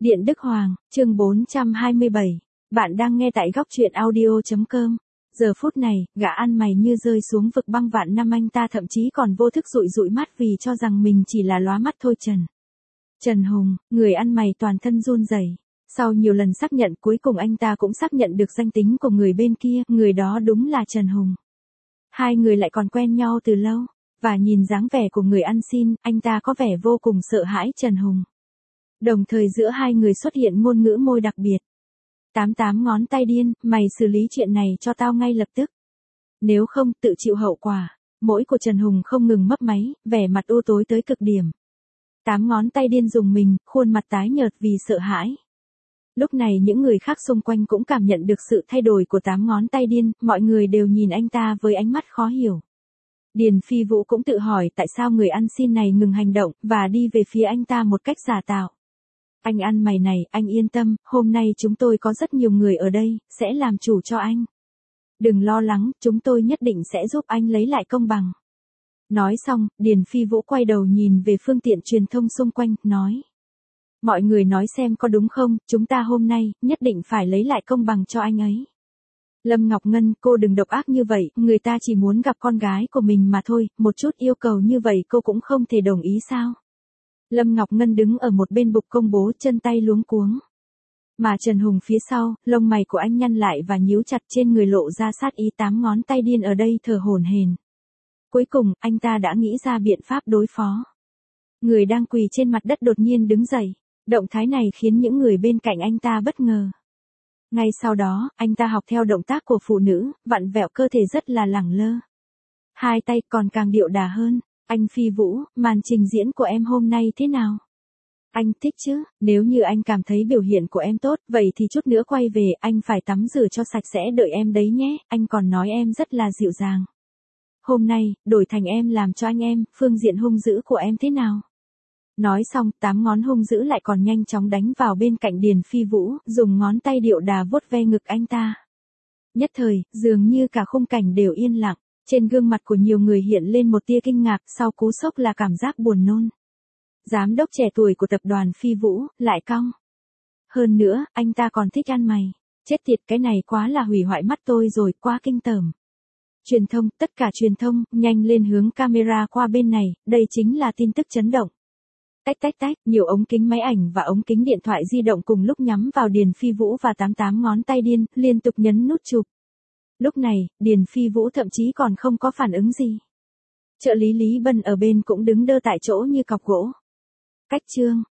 Điện Đức Hoàng, chương 427. Bạn đang nghe tại góc truyện audio.com. Giờ phút này, gã ăn mày như rơi xuống vực băng vạn năm, anh ta thậm chí còn vô thức dụi dụi mắt vì cho rằng mình chỉ là lóa mắt thôi. Trần Hùng, người ăn mày toàn thân run rẩy. Sau nhiều lần xác nhận, cuối cùng anh ta cũng xác nhận được danh tính của người bên kia, người đó đúng là Trần Hùng. Hai người lại còn quen nhau từ lâu, và nhìn dáng vẻ của người ăn xin, anh ta có vẻ vô cùng sợ hãi Trần Hùng. Đồng thời giữa hai người xuất hiện ngôn ngữ môi đặc biệt. 88 ngón tay điên, mày xử lý chuyện này cho tao ngay lập tức. Nếu không, tự chịu hậu quả. Mũi của Trần Hùng không ngừng mấp máy, vẻ mặt u tối tới cực điểm. 8 ngón tay điên rùng mình, khuôn mặt tái nhợt vì sợ hãi. Lúc này những người khác xung quanh cũng cảm nhận được sự thay đổi của 8 ngón tay điên, mọi người đều nhìn anh ta với ánh mắt khó hiểu. Điền Phi Vũ cũng tự hỏi tại sao người ăn xin này ngừng hành động, và đi về phía anh ta một cách giả tạo. Anh ăn mày này, anh yên tâm, hôm nay chúng tôi có rất nhiều người ở đây, sẽ làm chủ cho anh. Đừng lo lắng, chúng tôi nhất định sẽ giúp anh lấy lại công bằng. Nói xong, Điền Phi Vũ quay đầu nhìn về phương tiện truyền thông xung quanh, nói. Mọi người nói xem có đúng không, chúng ta hôm nay, nhất định phải lấy lại công bằng cho anh ấy. Lâm Ngọc Ngân, cô đừng độc ác như vậy, người ta chỉ muốn gặp con gái của mình mà thôi, một chút yêu cầu như vậy cô cũng không thể đồng ý sao? Lâm Ngọc Ngân đứng ở một bên bục công bố, chân tay luống cuống. Mà Trần Hùng phía sau, lông mày của anh nhăn lại và nhíu chặt, trên người lộ ra sát ý, 8 ngón tay điên ở đây thở hổn hển. Cuối cùng, anh ta đã nghĩ ra biện pháp đối phó. Người đang quỳ trên mặt đất đột nhiên đứng dậy. Động thái này khiến những người bên cạnh anh ta bất ngờ. Ngay sau đó, anh ta học theo động tác của phụ nữ, vặn vẹo cơ thể rất là lẳng lơ. Hai tay còn càng điệu đà hơn. Anh Phi Vũ, màn trình diễn của em hôm nay thế nào? Anh thích chứ, nếu như anh cảm thấy biểu hiện của em tốt, vậy thì chút nữa quay về, anh phải tắm rửa cho sạch sẽ đợi em đấy nhé, anh còn nói em rất là dịu dàng. Hôm nay, đổi thành em làm cho anh em, phương diện hung dữ của em thế nào? Nói xong, 8 ngón hung dữ lại còn nhanh chóng đánh vào bên cạnh Điền Phi Vũ, dùng ngón tay điệu đà vuốt ve ngực anh ta. Nhất thời, dường như cả khung cảnh đều yên lặng. Trên gương mặt của nhiều người hiện lên một tia kinh ngạc, sau cú sốc là cảm giác buồn nôn. Giám đốc trẻ tuổi của tập đoàn Phi Vũ, lại cong. Hơn nữa, anh ta còn thích ăn mày. Chết tiệt, cái này quá là hủy hoại mắt tôi rồi, quá kinh tởm. Truyền thông, tất cả truyền thông, nhanh lên hướng camera qua bên này, đây chính là tin tức chấn động. Tách tách tách, nhiều ống kính máy ảnh và ống kính điện thoại di động cùng lúc nhắm vào Điền Phi Vũ và 88 ngón tay điên, liên tục nhấn nút chụp. Lúc này, Điền Phi Vũ thậm chí còn không có phản ứng gì. Trợ lý Lý Bân ở bên cũng đứng đơ tại chỗ như cọc gỗ. Cách chương,